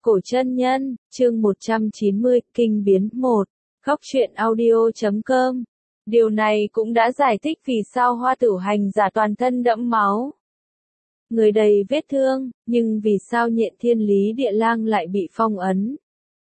Cổ chân nhân, chương 190, kinh biến 1, góc truyện audio.com. Điều này cũng đã giải thích vì sao Hoa Tử Hành giả toàn thân đẫm máu, người đầy vết thương, nhưng vì sao Nhện Thiên Lý Địa Lang lại bị phong ấn,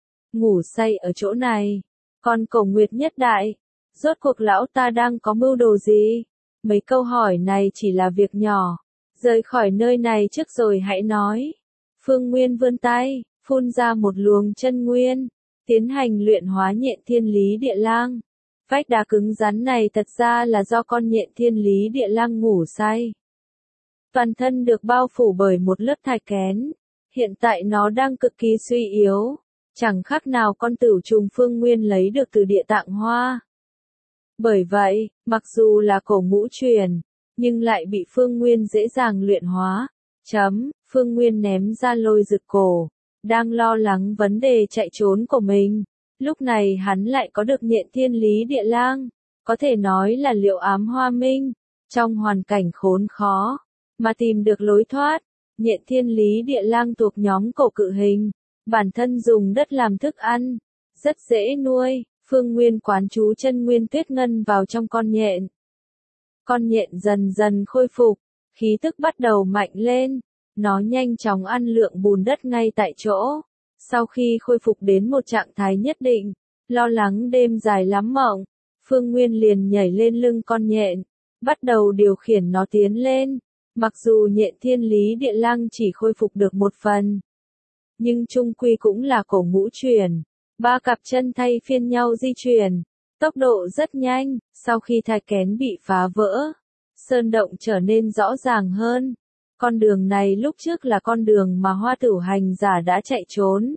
ngủ say ở chỗ này. Còn Cổ Nguyệt Nhất Đại, rốt cuộc lão ta đang có mưu đồ gì? Mấy câu hỏi này chỉ là việc nhỏ, rời khỏi nơi này trước rồi hãy nói. Phương Nguyên vươn tay, phun ra một luồng chân nguyên, tiến hành luyện hóa Nhện Thiên Lý Địa Lang. Vách đá cứng rắn này thật ra là do con Nhện Thiên Lý Địa Lang ngủ say. Toàn thân được bao phủ bởi một lớp thạch kén, hiện tại nó đang cực kỳ suy yếu, chẳng khác nào con tửu trùng Phương Nguyên lấy được từ Địa Tạng Hoa. Bởi vậy, mặc dù là cổ ngũ truyền, nhưng lại bị Phương Nguyên dễ dàng luyện hóa. Phương Nguyên ném ra Lôi Dực cổ, đang lo lắng vấn đề chạy trốn của mình. Lúc này hắn lại có được Nhện Thiên Lý Địa Lang, có thể nói là liệu ám hoa minh, trong hoàn cảnh khốn khó, mà tìm được lối thoát. Nhện Thiên Lý Địa Lang thuộc nhóm cổ cự hình, bản thân dùng đất làm thức ăn, rất dễ nuôi. Phương Nguyên quán chú chân nguyên tuyết ngân vào trong con nhện. Con nhện dần dần khôi phục, khí tức bắt đầu mạnh lên, nó nhanh chóng ăn lượng bùn đất ngay tại chỗ. Sau khi khôi phục đến một trạng thái nhất định, lo lắng đêm dài lắm mộng, Phương Nguyên liền nhảy lên lưng con nhện, bắt đầu điều khiển nó tiến lên. Mặc dù Nhện Thiên Lý Địa Lang chỉ khôi phục được một phần, nhưng chung quy cũng là cổ ngũ truyền. Ba cặp chân thay phiên nhau di chuyển, tốc độ rất nhanh. Sau khi thạch kén bị phá vỡ, sơn động trở nên rõ ràng hơn. Con đường này lúc trước là con đường mà Hoa Tử Hành giả đã chạy trốn.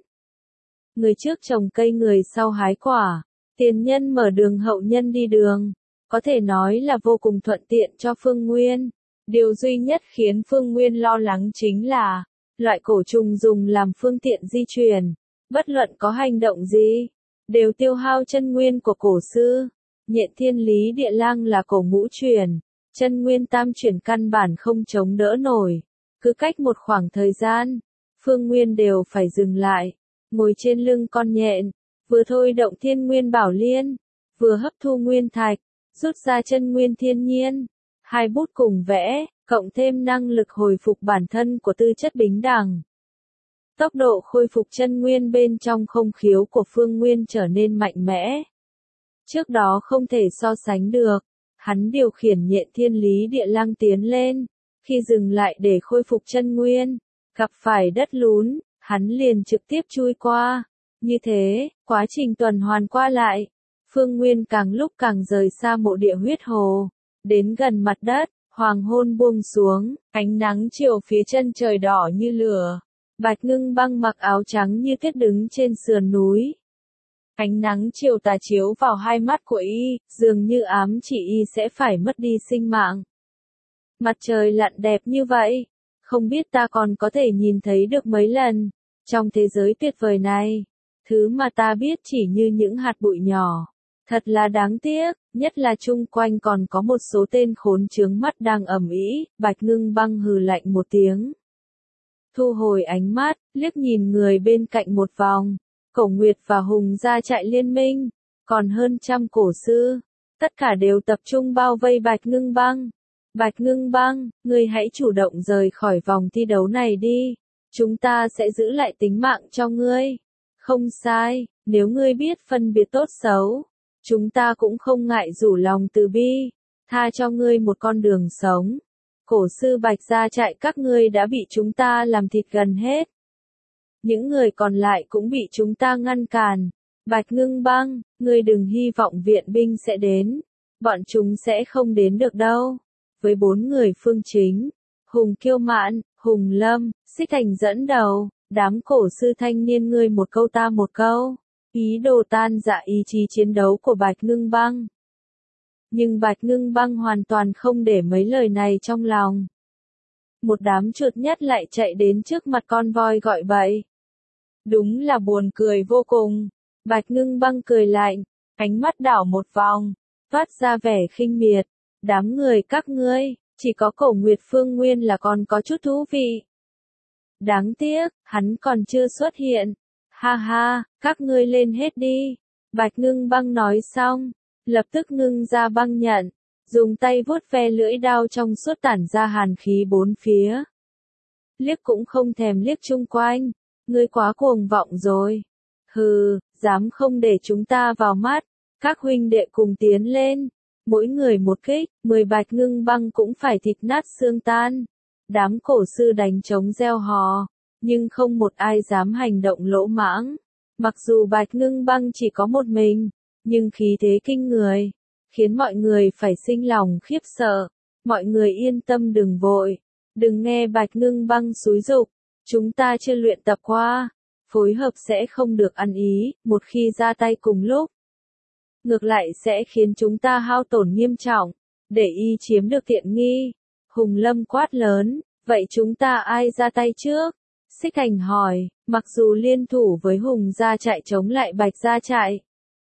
Người trước trồng cây, người sau hái quả, tiền nhân mở đường, hậu nhân đi đường, có thể nói là vô cùng thuận tiện cho Phương Nguyên. Điều duy nhất khiến Phương Nguyên lo lắng chính là, loại cổ trùng dùng làm phương tiện di chuyển, bất luận có hành động gì, đều tiêu hao chân nguyên của cổ sư. Nhện Thiên Lý Địa Lang là cổ ngũ truyền, chân nguyên tam truyền căn bản không chống đỡ nổi. Cứ cách một khoảng thời gian, Phương Nguyên đều phải dừng lại, ngồi trên lưng con nhện, vừa thôi động Thiên Nguyên Bảo Liên, vừa hấp thu nguyên thạch, rút ra chân nguyên thiên nhiên. Hai bút cùng vẽ, cộng thêm năng lực hồi phục bản thân của tư chất bính đẳng. Tốc độ khôi phục chân nguyên bên trong không khiếu của Phương Nguyên trở nên mạnh mẽ. Trước đó không thể so sánh được, hắn điều khiển Nhện Thiên Lý Địa Lang tiến lên, khi dừng lại để khôi phục chân nguyên, gặp phải đất lún, hắn liền trực tiếp chui qua. Như thế, quá trình tuần hoàn qua lại, Phương Nguyên càng lúc càng rời xa mộ địa huyết hồ, đến gần mặt đất. Hoàng hôn buông xuống, ánh nắng chiều phía chân trời đỏ như lửa. Bạch Ngưng Băng mặc áo trắng như tuyết đứng trên sườn núi. Ánh nắng chiều tà chiếu vào hai mắt của y, dường như ám chỉ y sẽ phải mất đi sinh mạng. Mặt trời lặn đẹp như vậy, không biết ta còn có thể nhìn thấy được mấy lần. Trong thế giới tuyệt vời này, thứ mà ta biết chỉ như những hạt bụi nhỏ. Thật là đáng tiếc, nhất là chung quanh còn có một số tên khốn chướng mắt đang ầm ĩ. Bạch Ngưng Băng hừ lạnh một tiếng, thu hồi ánh mắt, liếc nhìn người bên cạnh một vòng. Cổ Nguyệt và Hùng ra trại liên minh, còn hơn 100 cổ sư, tất cả đều tập trung bao vây Bạch Ngưng Băng. Bạch Ngưng Băng, ngươi hãy chủ động rời khỏi vòng thi đấu này đi, chúng ta sẽ giữ lại tính mạng cho ngươi. Không sai, nếu ngươi biết phân biệt tốt xấu, chúng ta cũng không ngại rủ lòng từ bi, tha cho ngươi một con đường sống. Cổ sư Bạch gia trại các ngươi đã bị chúng ta làm thịt gần hết. Những người còn lại cũng bị chúng ta ngăn cản. Bạch Ngưng Băng, ngươi đừng hy vọng viện binh sẽ đến. Bọn chúng sẽ không đến được đâu. Với 4 người phương chính, Hùng Kiêu Mạn, Hùng Lâm, Xích Thành dẫn đầu, đám cổ sư thanh niên ngươi một câu ta một câu, ý đồ tan rã ý chí chiến đấu của Bạch Ngưng Băng. Nhưng Bạch Ngưng Băng hoàn toàn không để mấy lời này trong lòng. Một đám chuột nhắt lại chạy đến trước mặt con voi gọi bậy. Đúng là buồn cười vô cùng. Bạch Ngưng Băng cười lạnh, ánh mắt đảo một vòng, phát ra vẻ khinh miệt. Đám người các ngươi, chỉ có Cổ Nguyệt Phương Nguyên là còn có chút thú vị. Đáng tiếc, hắn còn chưa xuất hiện. Ha ha, các ngươi lên hết đi. Bạch Ngưng Băng nói xong, lập tức ngưng ra băng nhận, dùng tay vuốt ve lưỡi đao trong suốt tản ra hàn khí bốn phía. Liếc cũng không thèm liếc chung quanh, ngươi quá cuồng vọng rồi. Hừ, dám không để chúng ta vào mắt, các huynh đệ cùng tiến lên. Mỗi người một kích, 10 Bạch Ngưng Băng cũng phải thịt nát xương tan. Đám cổ sư đánh trống reo hò, nhưng không một ai dám hành động lỗ mãng. Mặc dù Bạch Ngưng Băng chỉ có một mình, nhưng khí thế kinh người, khiến mọi người phải sinh lòng khiếp sợ. Mọi người yên tâm đừng vội, đừng nghe Bạch Ngưng Băng xúi giục, chúng ta chưa luyện tập qua, phối hợp sẽ không được ăn ý, một khi ra tay cùng lúc. Ngược lại sẽ khiến chúng ta hao tổn nghiêm trọng, để y chiếm được tiện nghi. Hùng Lâm quát lớn, vậy chúng ta ai ra tay trước? Xích Hành hỏi, mặc dù liên thủ với Hùng gia trại chống lại Bạch gia trại,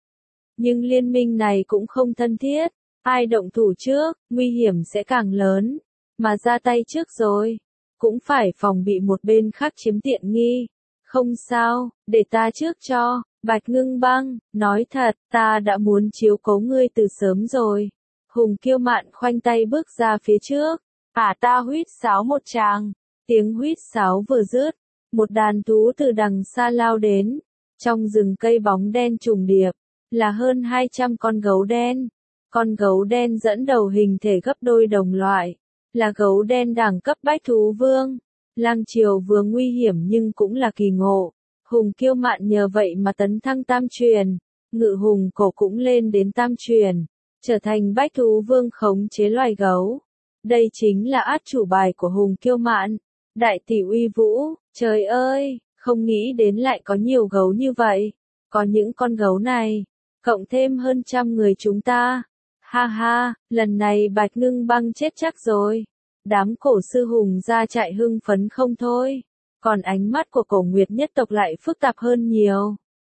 nhưng liên minh này cũng không thân thiết, ai động thủ trước, nguy hiểm sẽ càng lớn, mà ra tay trước rồi, cũng phải phòng bị một bên khác chiếm tiện nghi. Không sao, để ta trước cho. Bạch Ngưng Băng, nói thật, ta đã muốn chiếu cố ngươi từ sớm rồi. Hùng Kiêu Mạn khoanh tay bước ra phía trước. Ta huýt sáo một tràng. Tiếng huýt sáo vừa dứt, một đàn thú từ đằng xa lao đến. Trong rừng cây bóng đen trùng điệp, là hơn 200 con gấu đen. Con gấu đen dẫn đầu hình thể gấp đôi đồng loại, là gấu đen đẳng cấp bách thú vương. Lang Triều vừa nguy hiểm nhưng cũng là kỳ ngộ. Hùng Kiêu Mạn nhờ vậy mà tấn thăng tam truyền, Ngự Hùng Cổ cũng lên đến tam truyền, trở thành bách thú vương khống chế loài gấu. Đây chính là át chủ bài của Hùng Kiêu Mạn. Đại tỷ uy vũ, trời ơi, không nghĩ đến lại có nhiều gấu như vậy. Có những con gấu này, cộng thêm hơn 100 người chúng ta. Ha ha, lần này Bạch Ngưng Băng chết chắc rồi. Đám cổ sư Hùng gia trại hưng phấn không thôi. Còn ánh mắt của Cổ Nguyệt nhất tộc lại phức tạp hơn nhiều.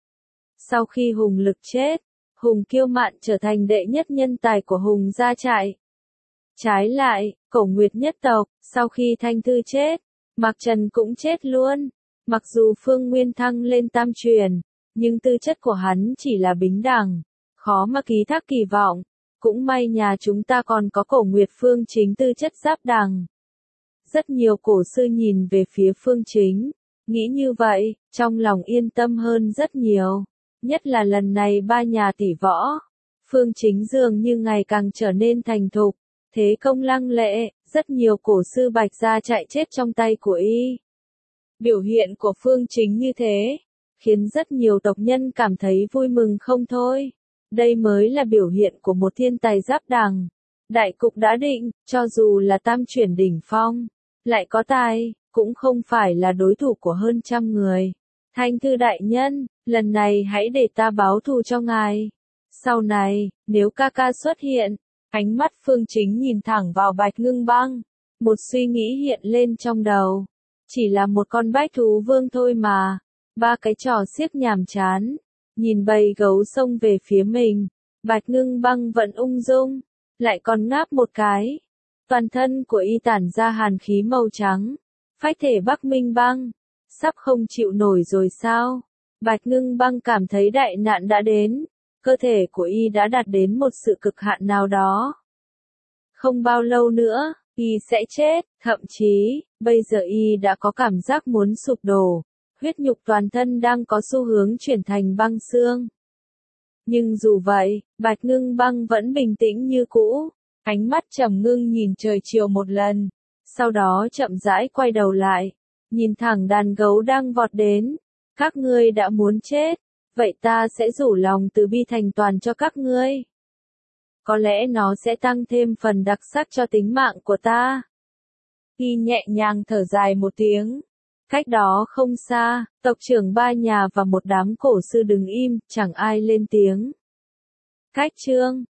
Sau khi Hùng Lực chết, Hùng Kiêu Mạn trở thành đệ nhất nhân tài của Hùng gia trại. Trái lại, Cổ Nguyệt nhất tộc, sau khi Thanh Thư chết, Mạc Trần cũng chết luôn. Mặc dù Phương Nguyên thăng lên tam truyền, nhưng tư chất của hắn chỉ là bính đẳng, khó mà ký thác kỳ vọng. Cũng may nhà chúng ta còn có Cổ Nguyệt Phương Chính tư chất giáp đẳng. Rất nhiều cổ sư nhìn về phía Phương Chính, nghĩ như vậy, trong lòng yên tâm hơn rất nhiều. Nhất là lần này ba nhà tỷ võ, Phương Chính dường như ngày càng trở nên thành thục, thế công lăng lệ, rất nhiều cổ sư Bạch gia chạy chết trong tay của y. Biểu hiện của Phương Chính như thế, khiến rất nhiều tộc nhân cảm thấy vui mừng không thôi. Đây mới là biểu hiện của một thiên tài giáp đẳng. Đại cục đã định, cho dù là tam chuyển đỉnh phong, lại có tài, cũng không phải là đối thủ của hơn 100 người. Thanh Thư đại nhân, lần này hãy để ta báo thù cho ngài. Sau này, nếu ca ca xuất hiện, ánh mắt Phương Chính nhìn thẳng vào Bạch Ngưng Băng. Một suy nghĩ hiện lên trong đầu. Chỉ là một con bách thú vương thôi mà. Ba cái trò xiếc nhàm chán. Nhìn bầy gấu xông về phía mình. Bạch Ngưng Băng vẫn ung dung. Lại còn ngáp một cái. Toàn thân của y tản ra hàn khí màu trắng. Phách thể Bắc Minh Băng. Sắp không chịu nổi rồi sao? Bạch Ngưng Băng cảm thấy đại nạn đã đến. Cơ thể của y đã đạt đến một sự cực hạn nào đó. Không bao lâu nữa, y sẽ chết, thậm chí, bây giờ y đã có cảm giác muốn sụp đổ. Huyết nhục toàn thân đang có xu hướng chuyển thành băng xương. Nhưng dù vậy, Bạch Ngưng Băng vẫn bình tĩnh như cũ, ánh mắt trầm ngưng nhìn trời chiều một lần, sau đó chậm rãi quay đầu lại, nhìn thẳng đàn gấu đang vọt đến. Các ngươi đã muốn chết, vậy ta sẽ rủ lòng từ bi thành toàn cho các ngươi. Có lẽ nó sẽ tăng thêm phần đặc sắc cho tính mạng của ta. Y nhẹ nhàng thở dài một tiếng. Cách đó không xa, tộc trưởng ba nhà và một đám cổ sư đứng im, chẳng ai lên tiếng. Cách chương